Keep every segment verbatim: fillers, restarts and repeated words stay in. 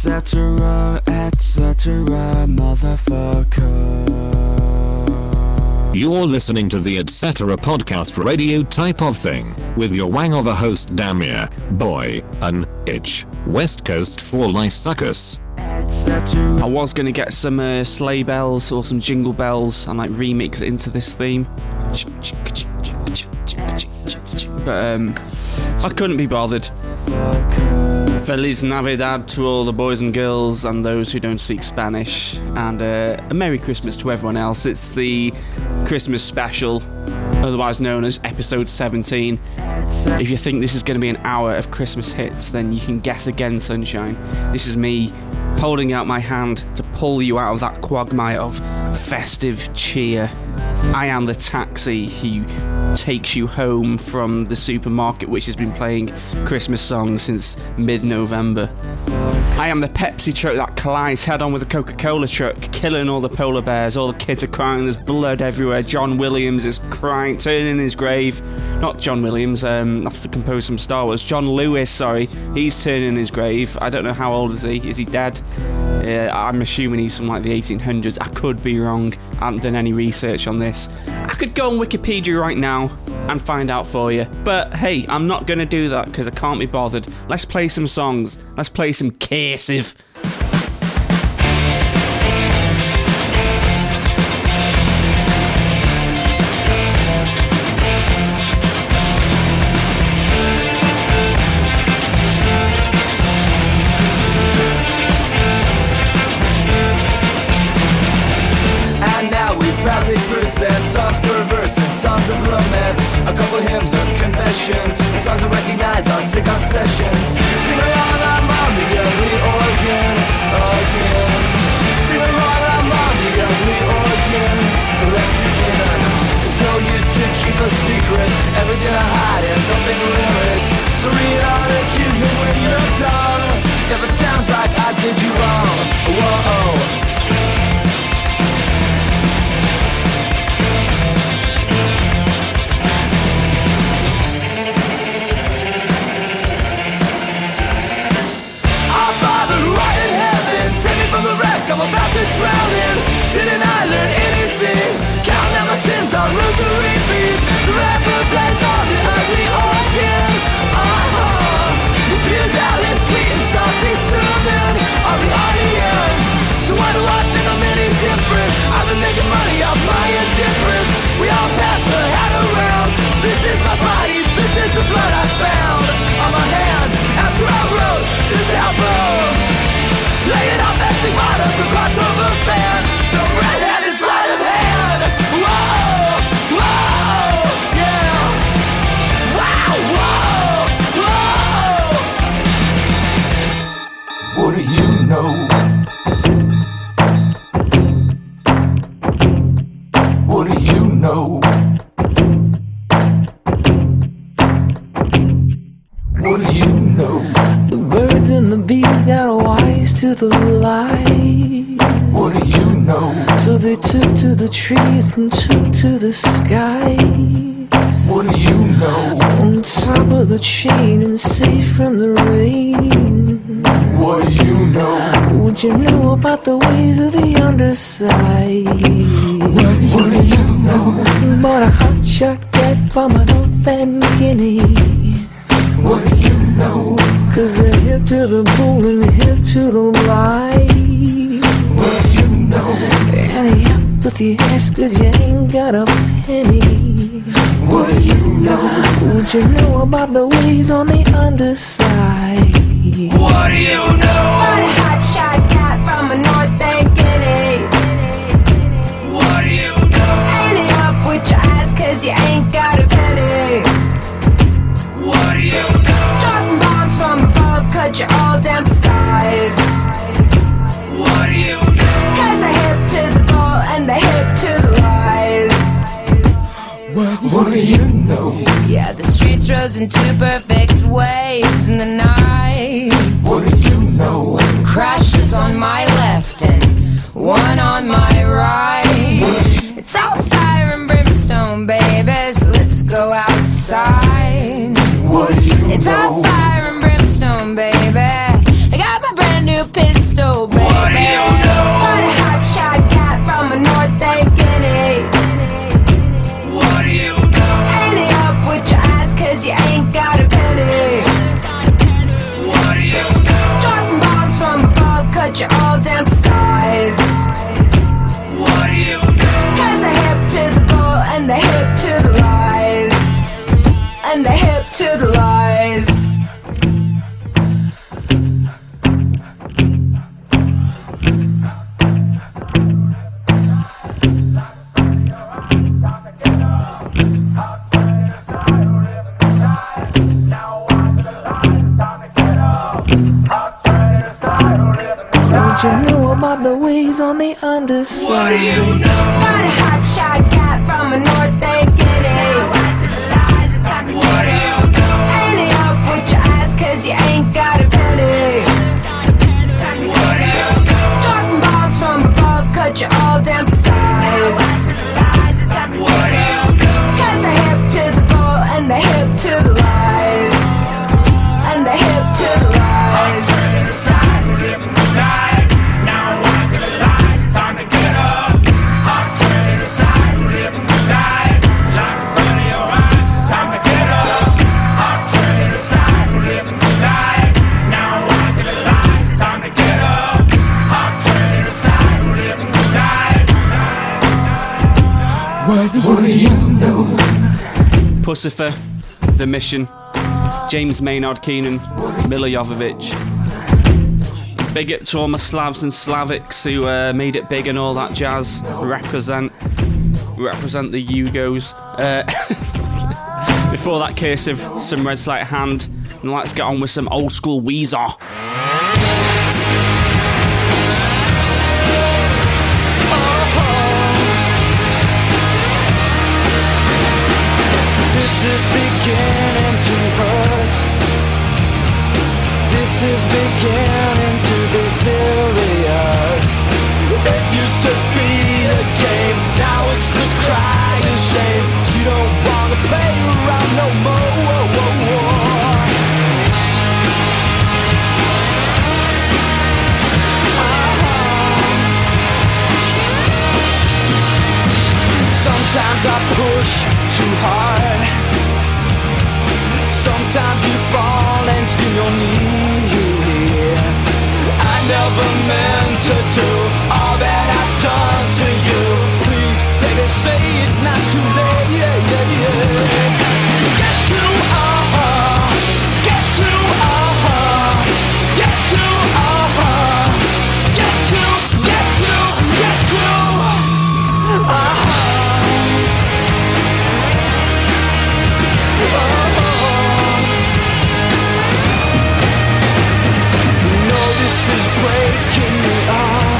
Etc, et cetera, motherfucker. You're listening to the Et Cetera podcast radio type of thing, with your wangover host Damir, Boy, and Itch, West Coast for life suckers. I was going to get some uh, sleigh bells or some jingle bells and like remix it into this theme, but um, I couldn't be bothered. Feliz Navidad to all the boys and girls and those who don't speak Spanish, and uh, a Merry Christmas to everyone else. It's the Christmas special, otherwise known as episode seventeen. If you think this is going to be an hour of Christmas hits, then you can guess again, sunshine. This is me holding out my hand to pull you out of that quagmire of festive cheer. I am the taxi who takes you home from the supermarket, which has been playing Christmas songs since mid-November. I am the Pepsi truck that collides head-on with the Coca-Cola truck, killing all the polar bears. All the kids are crying, there's blood everywhere. John Williams is crying, turning in his grave. Not John Williams, um, that's the composer from Star Wars. John Lewis, sorry, he's turning in his grave. I don't know how old is he, is he dead? Uh, I'm assuming he's from like the eighteen hundreds. I could be wrong, I haven't done any research on this. I could go on Wikipedia right now and find out for you, but hey, I'm not going to do that because I can't be bothered. Let's play some songs. Let's play some Cursive. Songs per verse and songs of lament, a couple hymns of confession, songs that recognize our sick obsessions. Sing along, I'm on the ugly organ, again. Sing along, I'm on the ugly organ. So let's begin. There's no use to keep a secret, everything I hide ends up in lyrics. So read on, accuse me when you're done. If it sounds like I did you wrong, whoa. I'm about to drown in. Didn't I learn anything? Counting out my sins on rosary beads. The rapper plays on the ugly organ. Uh-huh. This beer's out and sweet and salty sermon on the audience. So why do I think I'm any different? I've been making money off my indifference. We all pass the hat around. This is my body, this is the blood I found on my hands after I wrote this album. Play it off as stigmata for crossover fans. Some redheaded sleight of hand. Whoa, whoa, yeah. Wow, whoa, whoa. What do you know? What do you know? What do you know? The birds and the bees got wise to the light. What do you know? So they took to the trees and took to the skies. What do you know? On top of the chain and safe from the rain. What do you know? Would you know about the ways of the underside? What, what do you know? Bought a hot shot cat from a North Van Guinea. What do you know? Cause they're hip to the bull and hip to the light. What do you know? And they up with your ass cause you ain't got a penny. What do you know? Would you know about the ways on the underside? What do you know? What a hot shot cat from a North Van Guinea. What do you know? Ain't it up with your ass cause you ain't got a penny. What do you know? Dropping bombs from above, cut you all down to size. What do you know? Cause I hip to the ball and they hip to the lies. What, what do you know? Yeah, the streets rose in two perfect waves in the night. What do you know? Crashes on my left and one on my right. It's all fire and brimstone, baby, so let's go outside. What do you It's know? all fire and brimstone, baby. I got my brand new you a pistol, baby. What do you know? Got a hot shot cat from a North Guinea. What do you know? Ante up with your eyes, cause you ain't got a penny. What do you know? Dropping bombs from above, cut you all down to size. What do you know? Cause the hip to the bull and the hip to the lies. And the hip to the lies. Don't you know about the ways on the underside? What do you know? Got a hot shot cat from a North Guinea. What do you know? Ante up with your eyes, cause you ain't got a penny. What do you know? Dropping bombs from above, cut you all down to size. What do you know? Cause the hip to the bull and the hip to the lies. And the hip to the lies. Now wise to the lies, time to get up. Hot turning aside, living the lies. Like a front of your eyes, time to get up. Hot turning aside, living the lies. Now wise to the lies, time to get up. Hot turning aside, living the lies. What do you know? Pussifer, The Mission, James Maynard Keenan, Mila Jovovich. Big up to all my Slavs and Slavics who uh, made it big and all that jazz. Represent, represent the Yugos. Uh, before that case of some Red Sleight Hand, and let's get on with some old school Weezer. This is beginning to hurt. This is beginning to be serious. It used to be a game, now it's a cry of shame. You don't wanna play around no more. Whoa, whoa, whoa. Sometimes I push too hard. Sometimes you fall and skin your knee. I never meant to do all that I've done to you. Please, baby, say it's not too late. Yeah, yeah, yeah. Get to, uh-huh. Get to, uh-huh. Get to, uh-huh. Get to, get to, get to, uh-huh. This is breaking me up.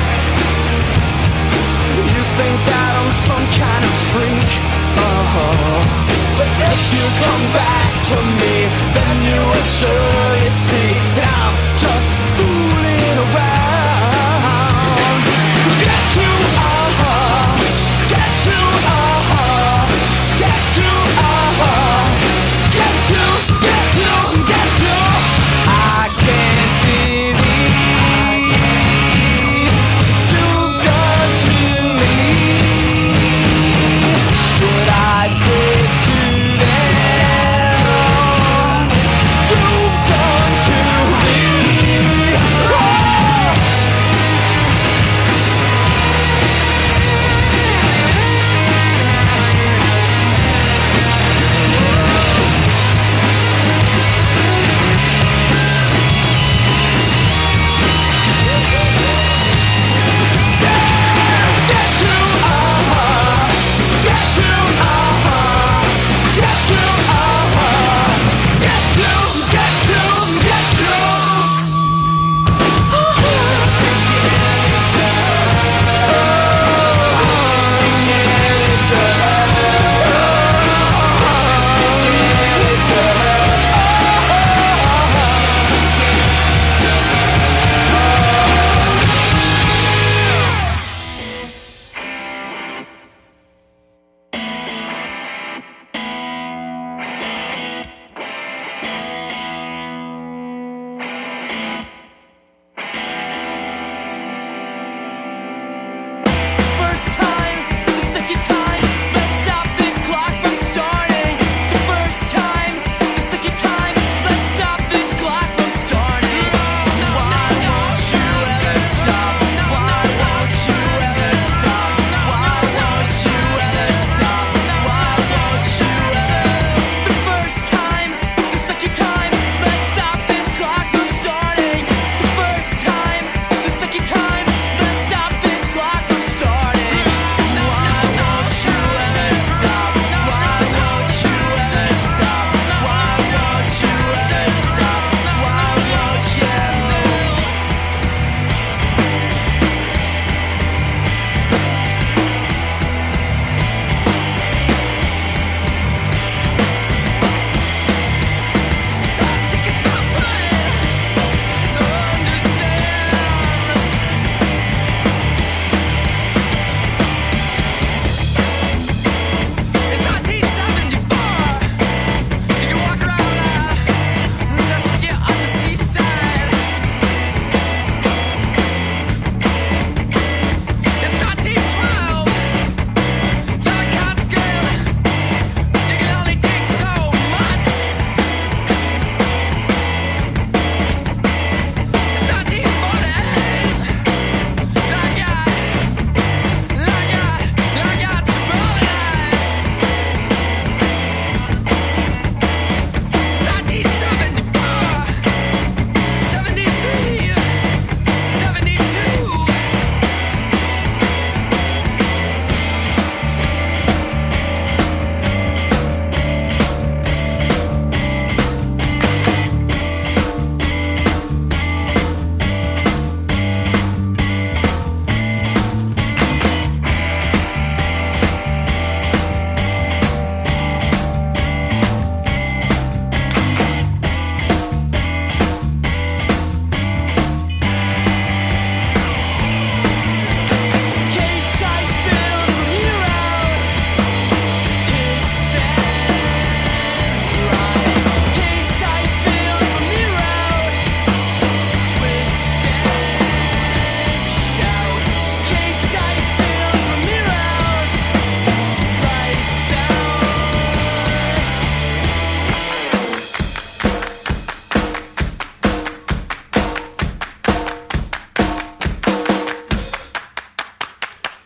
You think that I'm some kind of freak, uh-huh. But if you come back to me, then you will surely see that I'm just fooling around. Get to, uh-huh. Get to, uh-huh. Get to, uh-huh. Get to, get to, get to. I can't believe you've done to me what I did to them.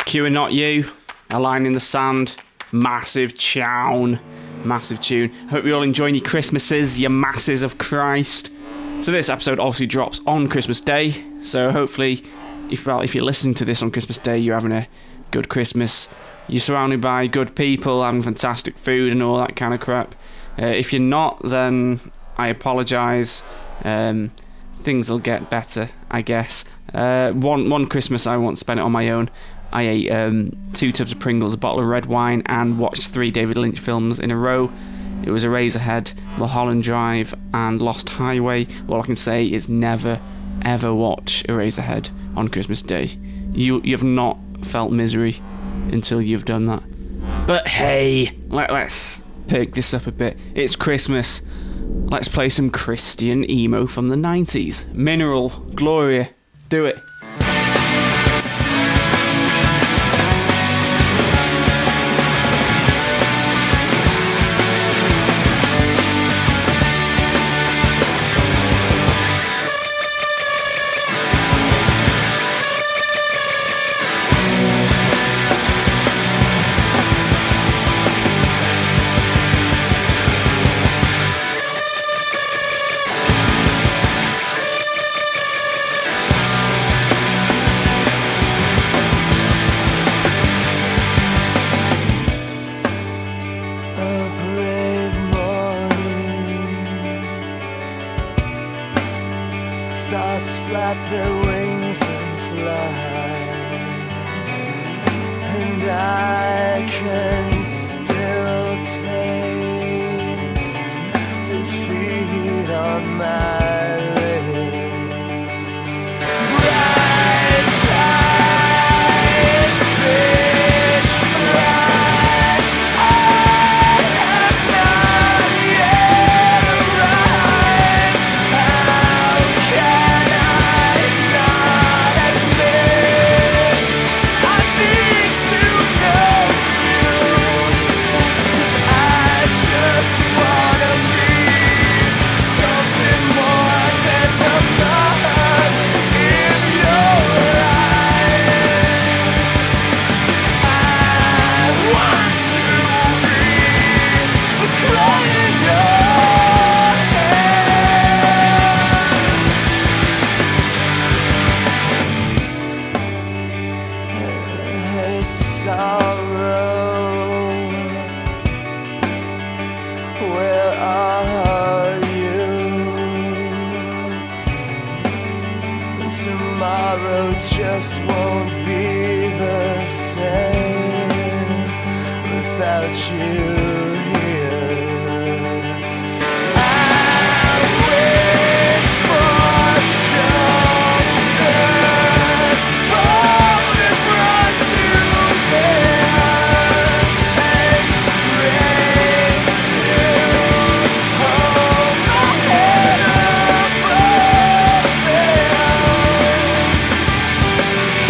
Like You and Not You, A Line in the Sand, massive tune, massive tune. Hope you're all enjoying your Christmases, your masses of Christ. So this episode obviously drops on Christmas Day, so hopefully, if well, if you're listening to this on Christmas Day, you're having a good Christmas. You're surrounded by good people, having fantastic food and all that kind of crap. Uh, if you're not, then I apologise. Um, things will get better, I guess. Uh, one one Christmas I once spent it on my own. I ate um, two tubs of Pringles, a bottle of red wine, and watched three David Lynch films in a row. It was Eraserhead, Mulholland Drive, and Lost Highway. All I can say is never, ever watch Eraserhead on Christmas Day. You you have not felt misery until you've done that. But hey, let, let's pick this up a bit. It's Christmas. Let's play some Christian emo from the nineties. Mineral, Gloria, do it.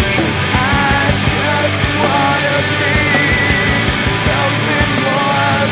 Something more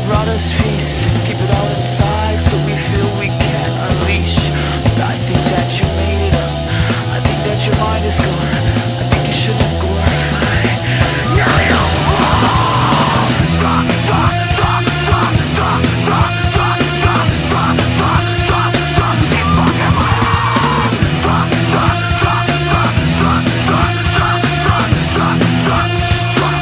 brought us peace. Keep it all inside so we feel we can unleash. But I think that you made it up. I think that your mind is gone. I think you should have glorified. Now you fuck, fuck, fuck, fuck, fuck, fuck, fuck, fuck, fuck, fuck, fuck, fuck, you fucking mind. Fuck, fuck, fuck, fuck, fuck, fuck, fuck, fuck, fuck, fuck, fuck.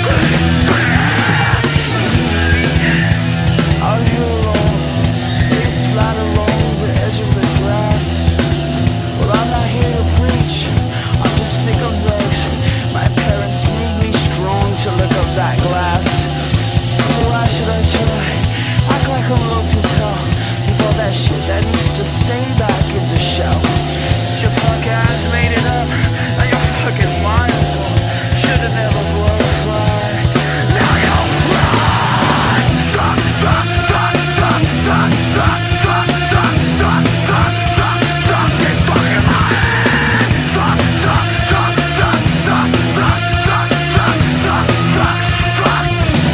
Out here alone, face flat along the edge of the grass. Well, I'm not here to preach, I'm just sick of drugs. My parents made me strong to look up that glass. So why should I try? Act like I'm low to tell. Leave all that shit that needs to stay back in the shell. Your punk ass made it up, now your fucking mind is gone. Should've never glorified. Now you're right. Fuck, fuck, fuck, fuck, fuck, fuck, fuck, fuck, fuck, fuck, fuck, fuck, get fucking mind. Fuck, fuck, fuck, fuck, fuck, fuck, fuck, fuck, fuck, fuck, fuck.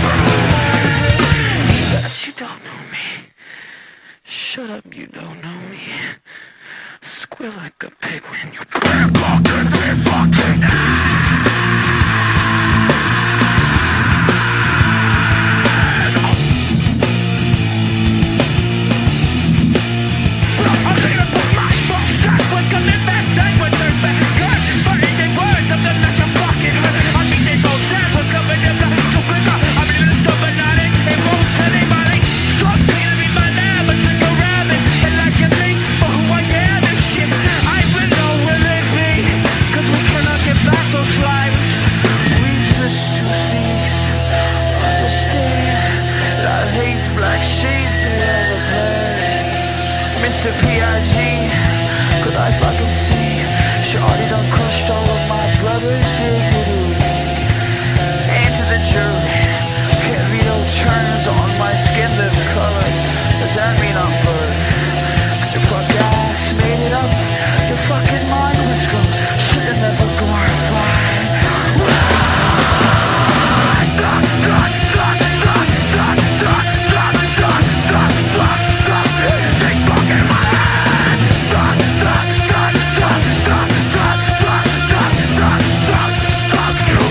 That you don't know me. Shut up, you don't know me. Squeal like a pig when you fucking fucking Mister P I G, could I fucking see? Shorty done crushed all of my brother's dignity. And to the jury, can't read no turns on my skin this color. Does that mean I'm blurred? Cause your fuck ass made it up. Your fucking mind was gone. Should've never glorified. Fuck, fuck, fuck, fuck, fuck, fuck, fuck, fuck, fuck, fuck, fuck. They fucking mind. Fuck, fuck, fuck, fuck, fuck, fuck, fuck, fuck, fuck, fuck, fuck you.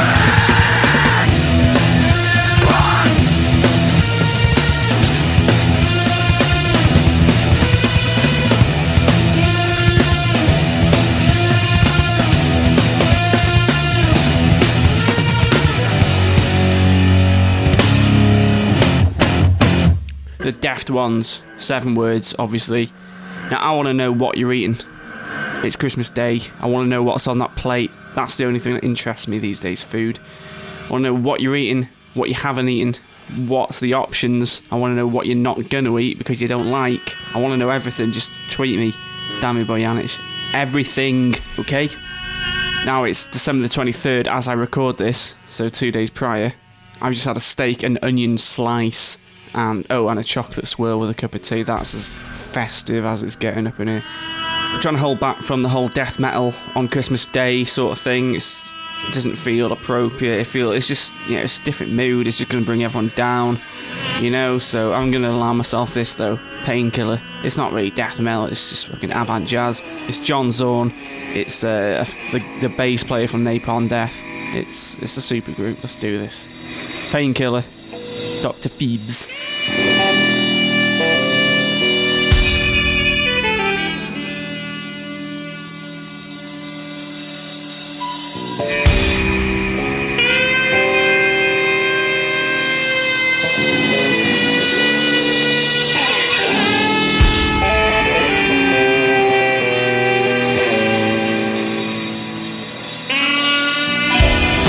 The Daft Ones, seven words, obviously. Now, I want to know what you're eating. It's Christmas Day. I want to know what's on that plate. That's the only thing that interests me these days, food. I want to know what you're eating, what you haven't eaten, what's the options. I want to know what you're not going to eat because you don't like. I want to know everything. Just tweet me, Dami Bojanic. Everything, okay? Now, it's December the twenty-third as I record this, so two days prior. I've just had a steak and onion slice. And oh, and a chocolate swirl with a cup of tea. That's as festive as it's getting up in here. I'm trying to hold back from the whole death metal on Christmas Day sort of thing. It's, it doesn't feel appropriate. It feel it's just, you know, it's a different mood. It's just going to bring everyone down, you know. So I'm going to allow myself this though. Painkiller. It's not really death metal. It's just fucking avant jazz. It's John Zorn. It's uh, the the bass player from Napalm Death. It's it's a super group. Let's do this. Painkiller. Doctor Phoebes.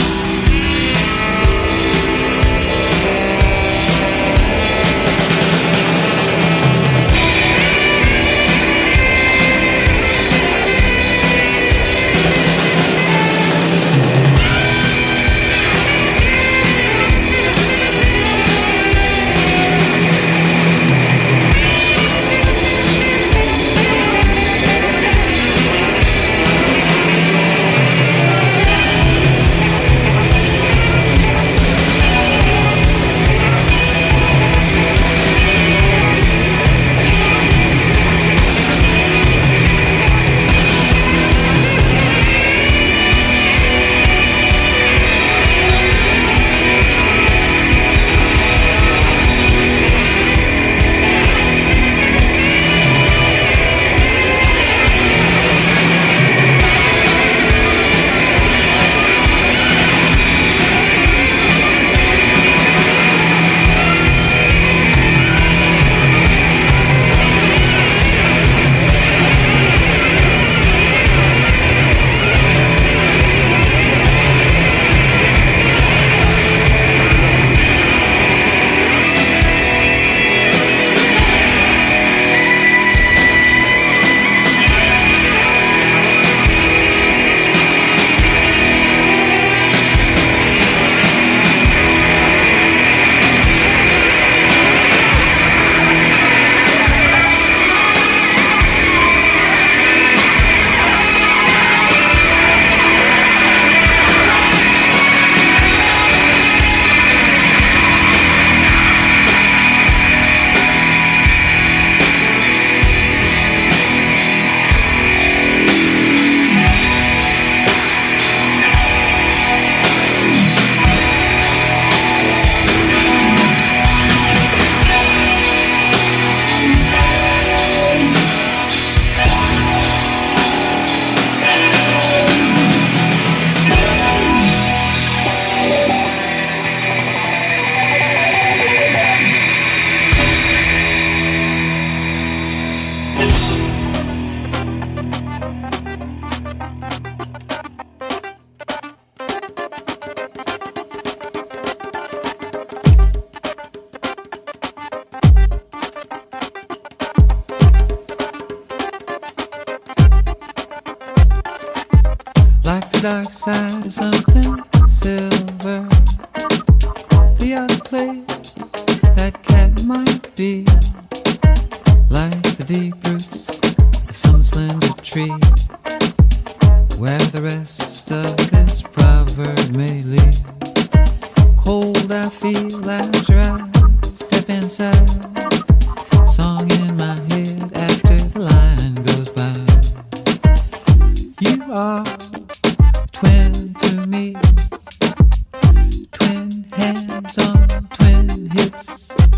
We'll be right back. the dark side of something silver. The other place that cat might be, like the deep roots of some slender tree, where the rest of this proverb may lead. Cold I feel after I step inside, song in my head after the line goes by. You are twin to me, twin hands on twin hips.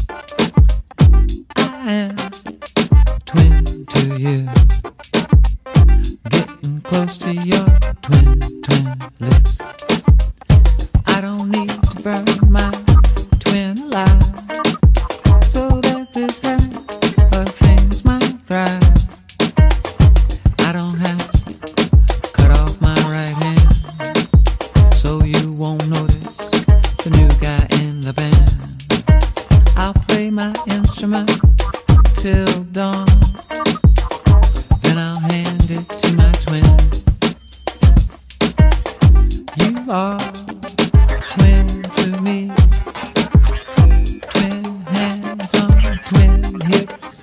I am twin to you, getting close to your twin, twin lips. I don't need to burn my twin alive, so that this hair of things might thrive. I don't have to cut off my right hand, so you won't notice the new guy in the band. I'll play my instrument till dawn, then I'll hand it to my twin. You are twin to me, twin hands on twin hips.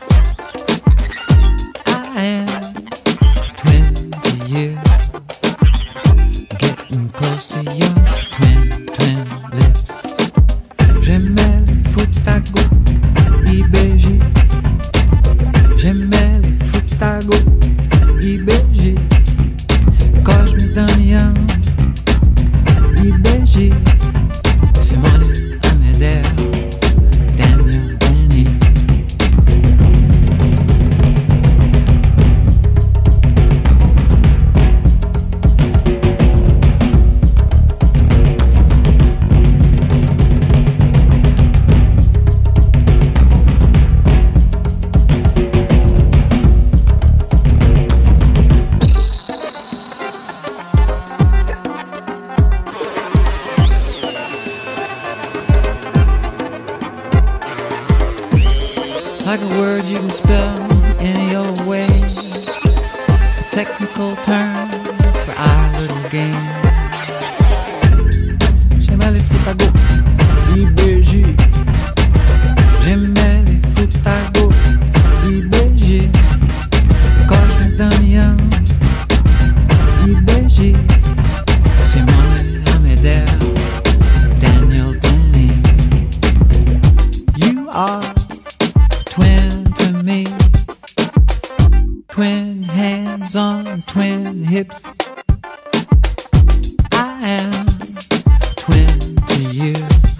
I am twin to you, getting close to your twin, twin lips. J'aimais les foot à go, I B J. J'aimais les foot à go, I B J. Cosme Damian, I B J. Simone Amedeo, Daniel Danny. Like a word you can spell any old way, a technical term for our little game. J'aimais les foot à go, I B J. J'aimais les foot à go, I B J. Cosme Damian, I B J. Simone Amedeo, Daniel Danny. You are twin to me, twin hands on twin hips. I am twin to you,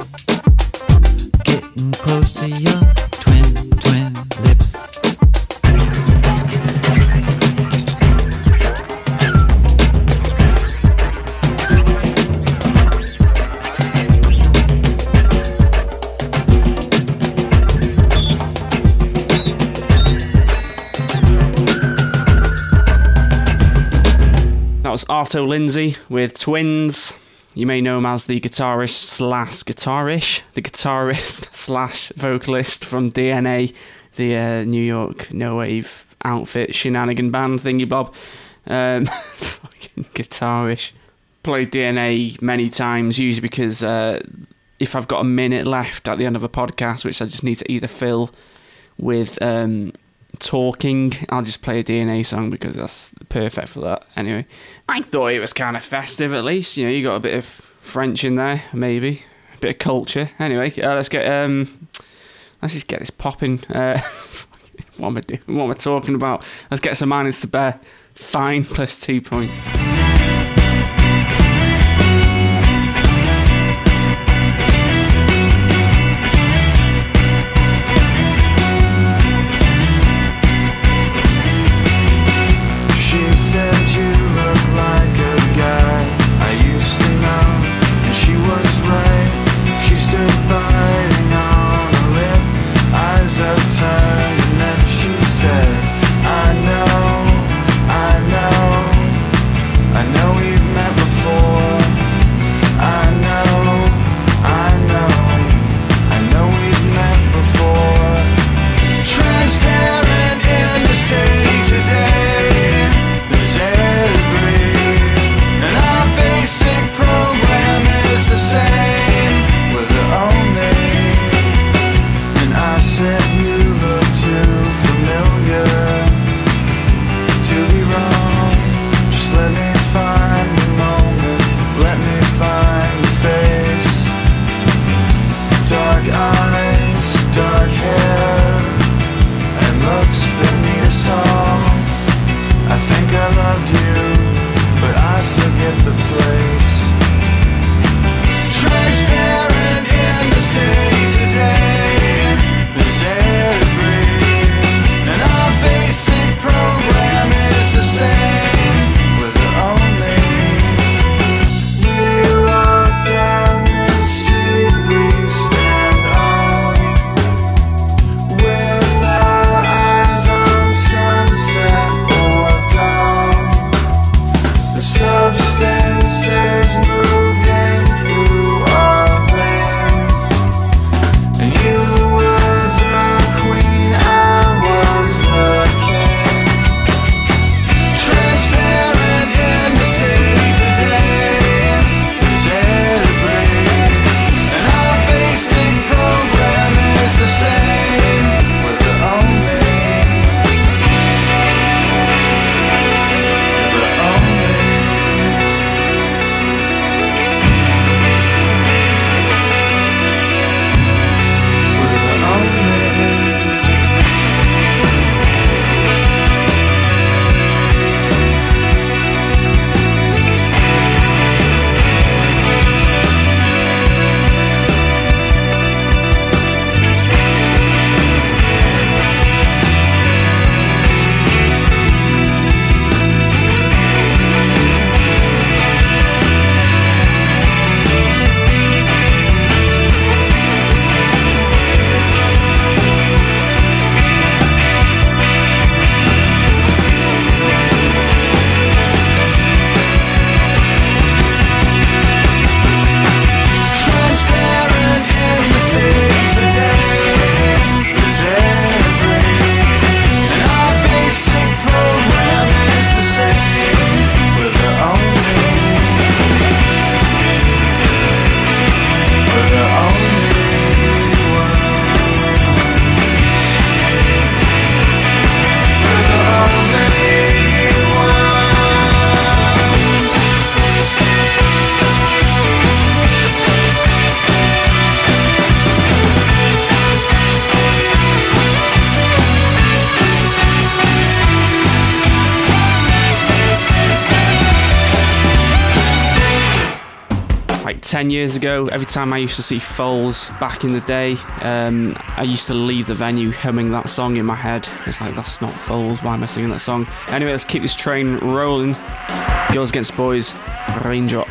getting close to your twin, twin lips. That was Arto Lindsay with Twins. You may know him as the guitarist slash guitarish, the guitarist slash vocalist from D N A, the uh, New York no wave outfit shenanigan band thingy bob. Um, fucking guitarish. Played D N A many times, usually because uh, if I've got a minute left at the end of a podcast, which I just need to either fill with um, talking, I'll just play a D N A song because that's perfect for that. Anyway, I thought it was kind of festive at least. You know, you got a bit of French in there, maybe a bit of culture. Anyway, uh, let's get um, let's just get this popping. Uh, what am I doing? What am I talking about? Let's get some manners to bear. Fine, plus two points. I know we've ten years ago, every time I used to see Foals back in the day, um, I used to leave the venue humming that song in my head. It's like, that's not Foals, why am I singing that song? Anyway, let's keep this train rolling. Girls Against Boys, Raindrop.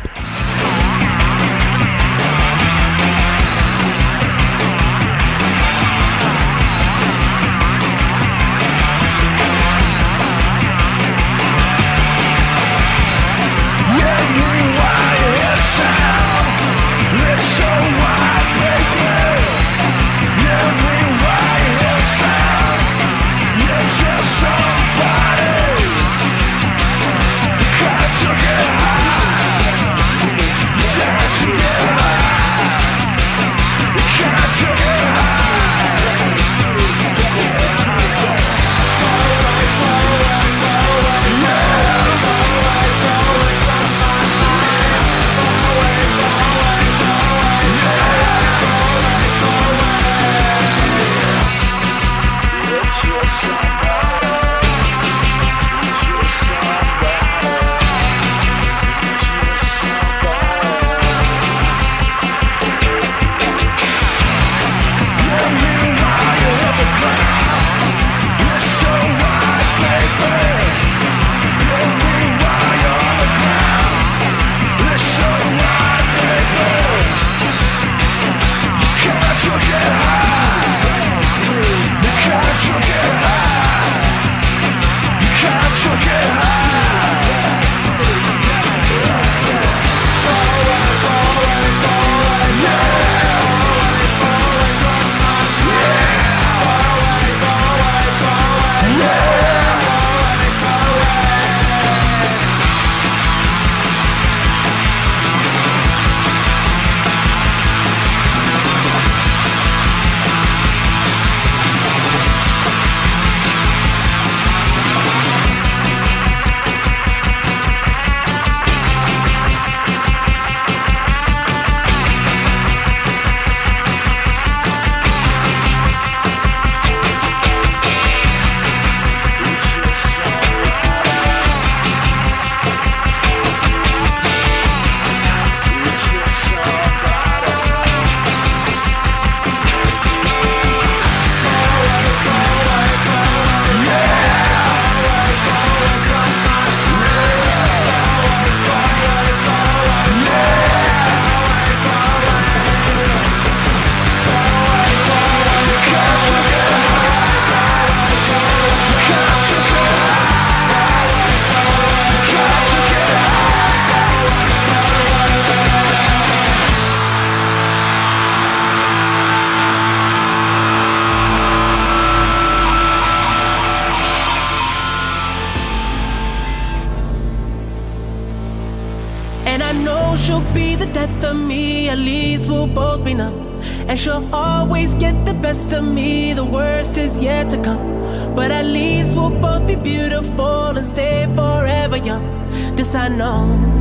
she'll be the death of me. At least we'll both be numb. And she'll always get the best of me. The worst is yet to come. But at least we'll both be beautiful and stay forever young. This I know,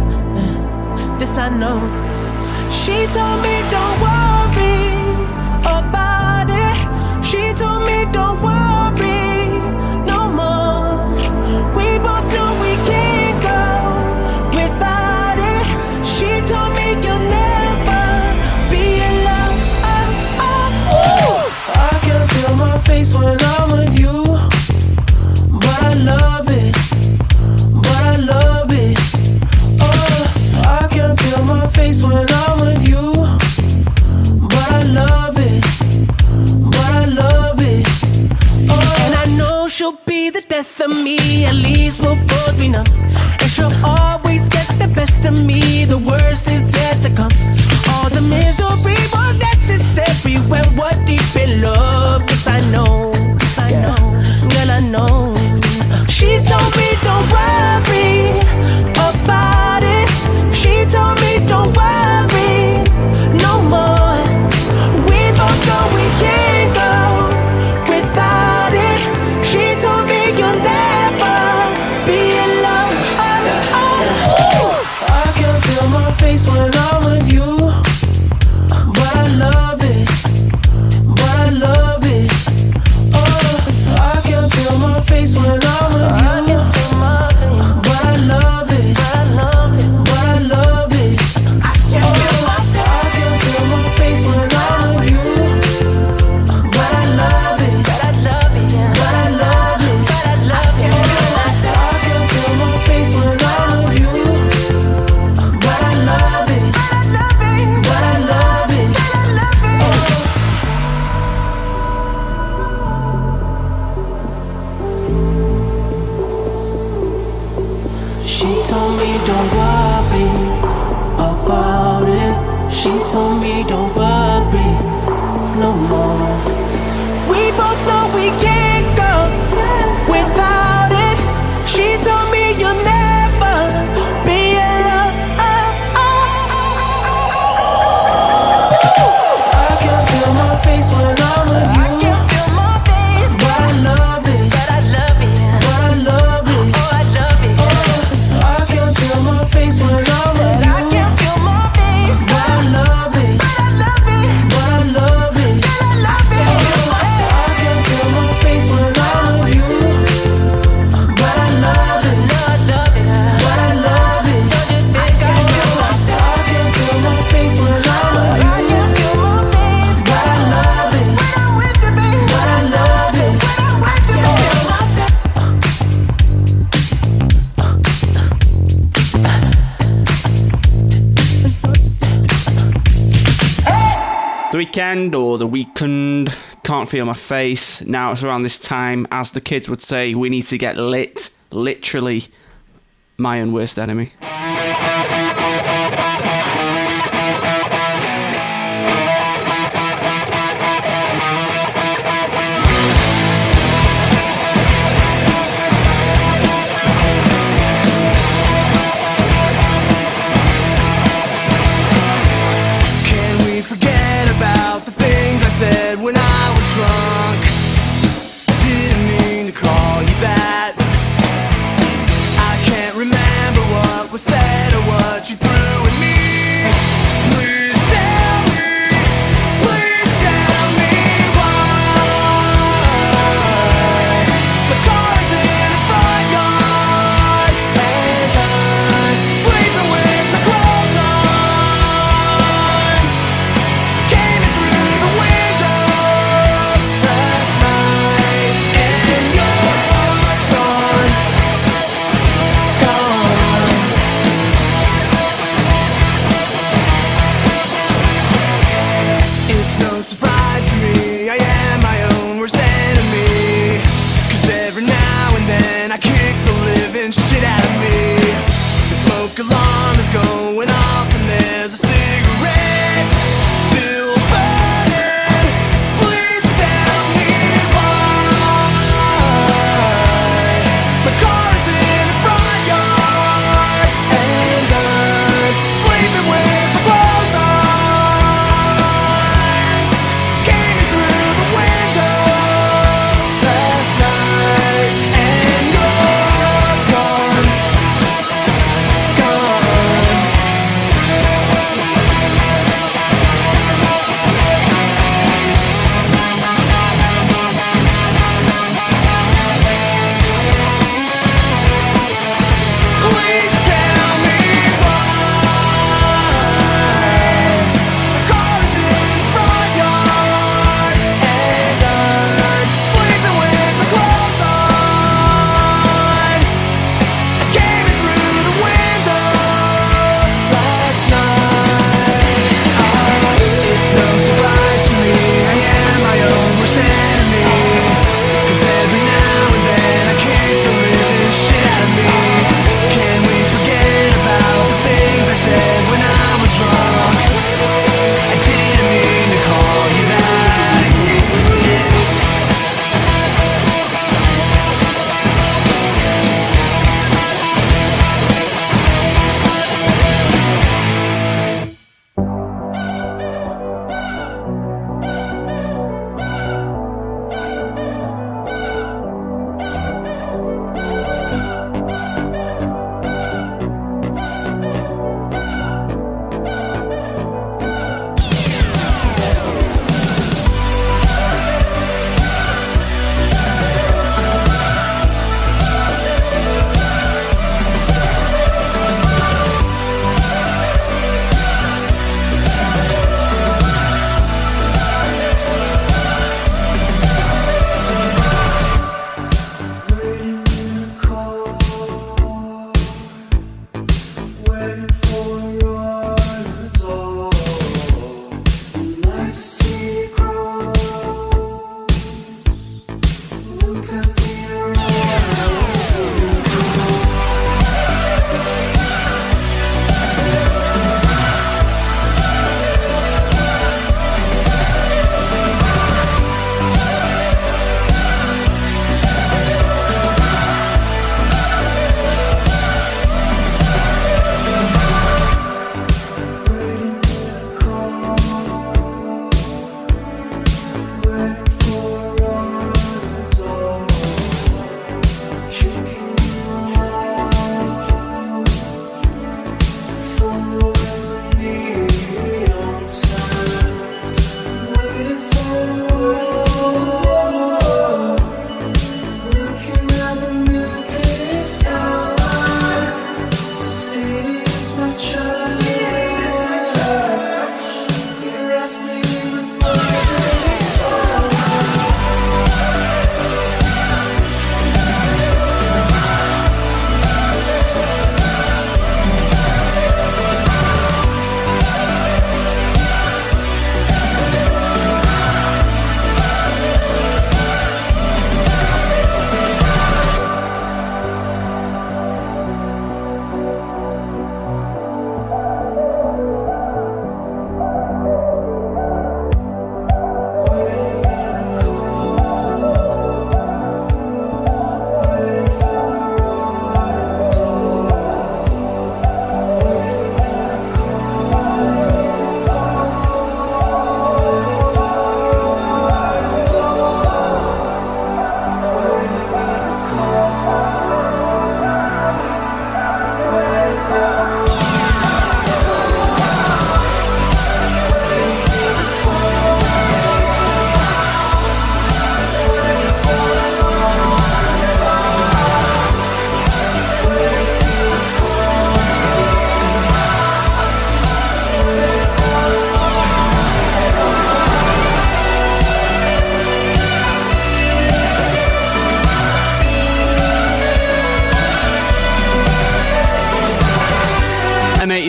this I know. She told me don't worry about it. She told me don't worry no more. We both know we can't go without it. She told me you'll never be alone. Oh, oh, oh. I can feel my face when I'm with you, but I love it, but I love it. Oh, I can feel my face when I'm with you, but I love it, but I love it. Oh, and I know she'll be the death of me. At least we'll both be numb. And she'll always get the best of me. The worst is yet to come. All the misery was necessary when we're deep in love. Yes, I know, yes, I know, girl, I know. She told me don't worry about it. She told me don't worry no more. We both know we can't go without it. She told me you'll never be alone. Oh, oh, oh. I can feel my face when I'm with you, but I love it, but I love it. She told me don't worry no more. We both know we can't go without it. She told me you'll never be alone. I can feel my face when I'm with you. I can feel my face, but I love it. But I love it. But I love it. Oh, I love it. Oh, I can feel my face when I'm with you. I can feel my face, but I love it. But I love it. But I love it. But I love it. I can feel my face when I'm with you. But I love it. But I love it. But I love it. Don't you think I feel my face? I can feel my face when I'm with you. I can feel my face, but I love it. When I'm with you, baby. But I love it. When I'm with you, The Weeknd or The Weeknd, Can't Feel My Face. Now it's around this time, as the kids would say, we need to get lit. Literally, my own worst enemy. Can we forget about the things I said when I was drunk? I didn't mean to call you that. I can't remember what was said.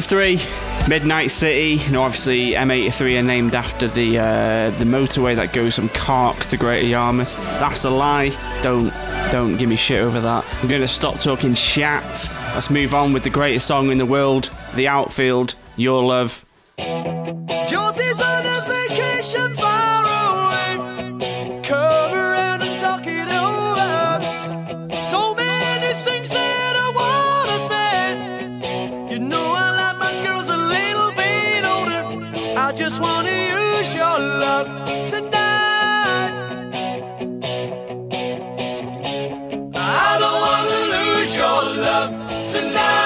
three, Midnight City. You know, obviously M eighty-three are named after the uh, the motorway that goes from Cark to Greater Yarmouth. That's a lie. Don't don't give me shit over that. I'm going to stop talking shat. Let's move on with the greatest song in the world, The Outfield, Your Love. Josie's on a vacation far away. Come around and talk it over. So many things that I wanna say. You know I like my girls a little bit older. I just wanna use your love tonight. I don't wanna lose your love tonight.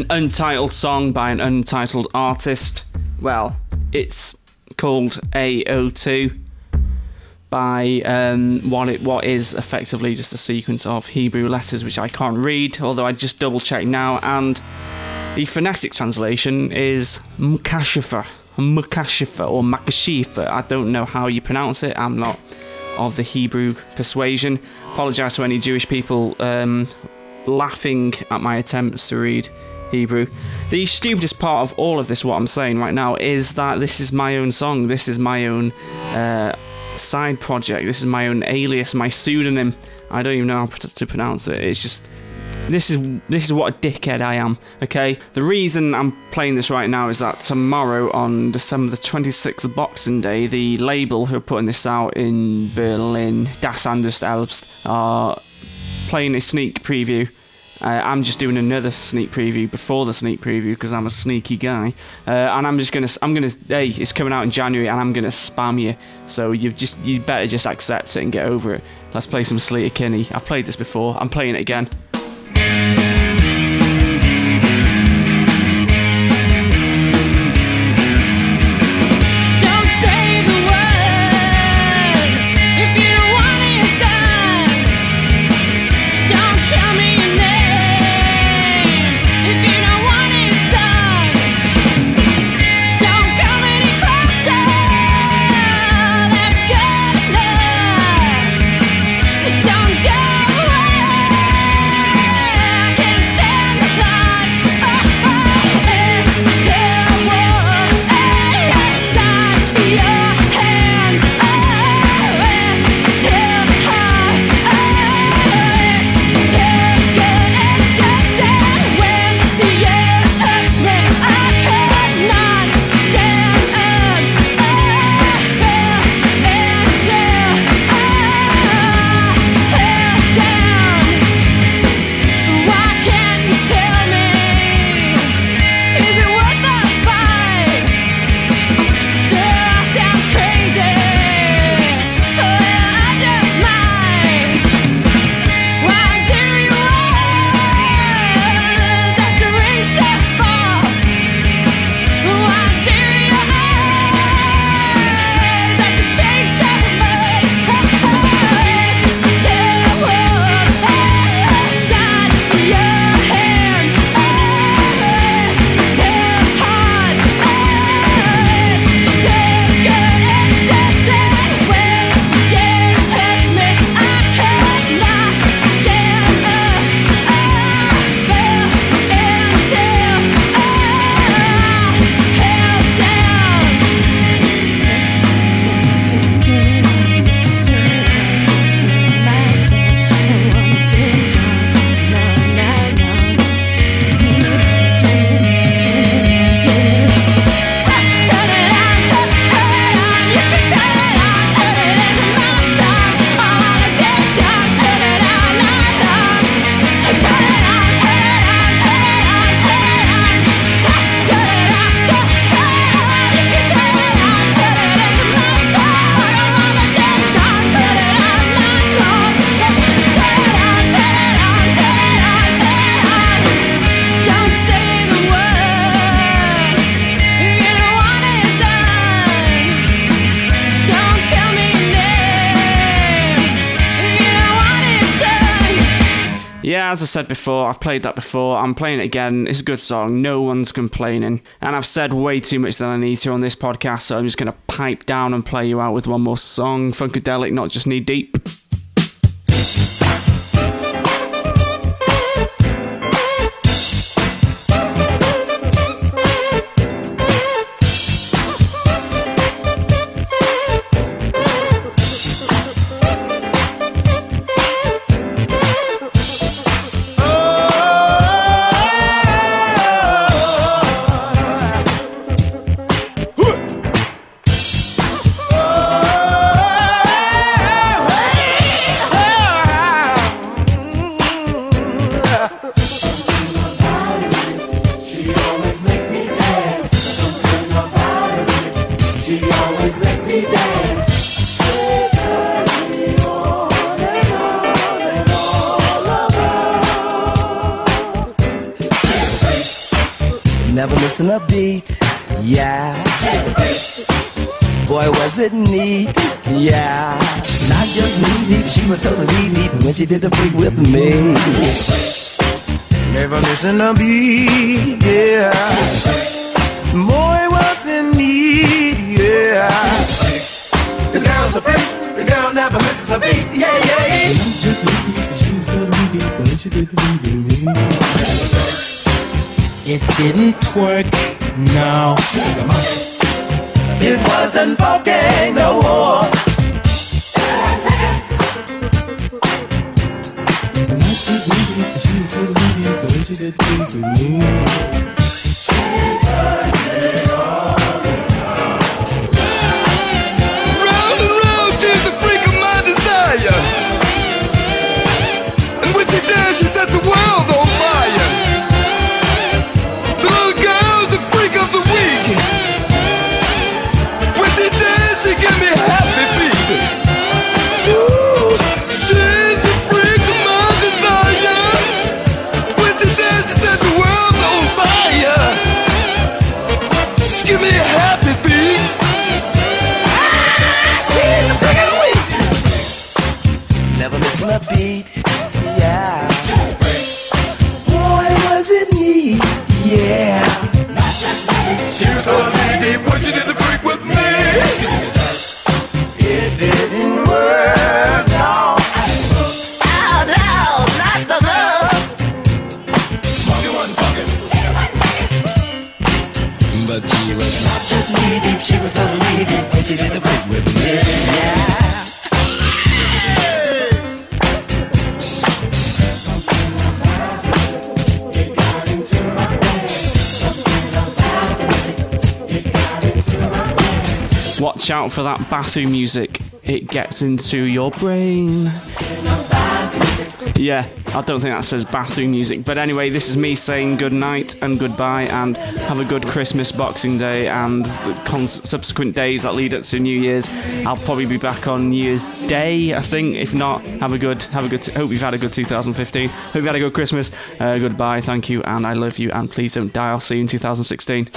untitled song by an untitled artist. Well, it's called A O two by um, what it what is effectively just a sequence of Hebrew letters which I can't read, although I just double checked now, and the phonetic translation is Mukashifa, Mukashifa or Makashifa. I don't know how you pronounce it. I'm not of the Hebrew persuasion. Apologise to any Jewish people um, laughing at my attempts to read Hebrew. The stupidest part of all of this, what I'm saying right now, is that this is my own song. This is my own uh, side project. This is my own alias, my pseudonym. I don't even know how to pronounce it. It's just... This is this is what a dickhead I am, okay? The reason I'm playing this right now is that tomorrow, on December the twenty-sixth, Boxing Day, the label who are putting this out in Berlin, Das Anders Elbst, are playing a sneak preview. Uh, I'm just doing another sneak preview before the sneak preview because I'm a sneaky guy, uh, and I'm just gonna, I'm gonna, hey, it's coming out in January, and I'm gonna spam you. So you just, you better just accept it and get over it. Let's play some Sleater Kinney. I've played this before. I'm playing it again. Yeah, as I said before, I've played that before, I'm playing it again. It's a good song, no one's complaining. And I've said way too much than I need to on this podcast, so I'm just going to pipe down and play you out with one more song. Funkadelic, Not Just Knee Deep. never missing a beat. Yeah. Boy, was it neat. Yeah. Not just knee deep, she was totally deep when she did the freak with me. Never missing a beat. Yeah. Boy, was it neat. Yeah. The girl's a freak. The girl never misses a beat. Yeah, yeah, yeah. Not just knee deep, she was totally deep when she did the freak with me. It didn't twerk, no. It wasn't funky no more. And I just needed it, she was so needy, but when she did think with me. Round and round, she's the freak of my desire. And when she does, she set the world on fire. The little girl's the freak of the week. When she dance, she give me happy feet. Ooh, she's the freak of my desire. When she dance, she set the world on fire. She give me a happy feet. Ah, she's the freak of the week. Never missing a beat. Yeah. Boy, was it neat. Yeah. She was totally deep when she did the freak with me. It didn't work, no. Oh, no, not the most. Funky one, funky. But she was Not just knee deep, she was totally deep when she did the freak with me. Yeah. Watch out for that bathroom music. It gets into your brain. Yeah, I don't think that says bathroom music. But anyway, this is me saying good night and goodbye, and have a good Christmas, Boxing Day, and cons- subsequent days that lead up to New Year's. I'll probably be back on New Year's Day, I think. If not, have a good, have a good. T- hope you've had a good two thousand fifteen. Hope you've had a good Christmas. Uh, goodbye, thank you, and I love you. And please don't die. I'll see you in two thousand sixteen.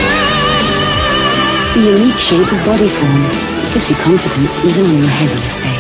The unique shape of body form gives you confidence even on your heaviest days.